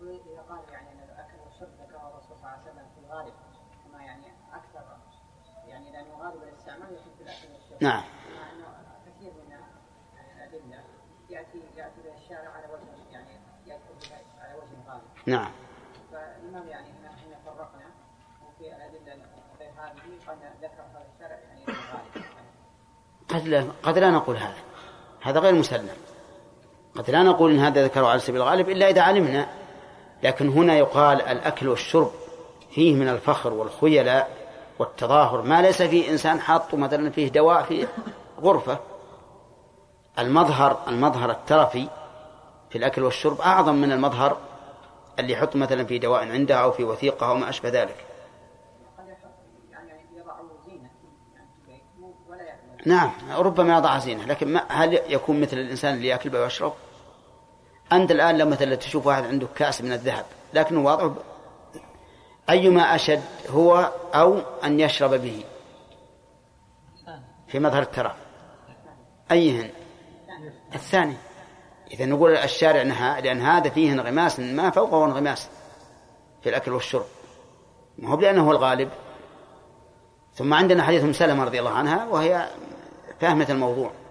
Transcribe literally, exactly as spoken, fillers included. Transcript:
إذا قال يعني أن الأكل والشرب ذكره الرسول صلى الله عليه وسلم في الغالب كما يعني أكثر يعني لأنه غالب الاستعمال يكون في الأكل والشرب. نعم. مع أنه كثير من الأدلة يأتي يأتي بالشارع على وجه يعني يأتي على وجه غالب. نعم. فالإمام يعني هنا هنا فرقنا وفي الأدلة غير هذه قد ذكر هذا الشارع يعني غالب. قد لا قد لا نقول هذا هذا غير مسلم. قد لا نقول إن هذا ذكره على سبيل الغالب إلا إذا علمنا. لكن هنا يقال الأكل والشرب فيه من الفخر والخيلاء والتظاهر ما ليس فيه إنسان حاط مثلا فيه دواء في غرفة. المظهر المظهر الترفي في الأكل والشرب أعظم من المظهر اللي يحط مثلا في دواء عنده أو في وثيقة أو ما أشبه ذلك. نعم ربما يضع زينة لكن ما هل يكون مثل الإنسان اللي يأكل ويشرب؟ أنت الآن لو مثلا تشوف واحد عنده كأس من الذهب لكنه واضع أيما أشد هو أو أن يشرب به في مظهر الترف أيهن؟ الثاني. إذا نقول الشارع نهى لأن هذا فيه انغماس ما فوقه انغماس في الأكل والشرب ما هو لأنه هو الغالب. ثم عندنا حديث أم سلمة رضي الله عنها وهي فاهمة الموضوع.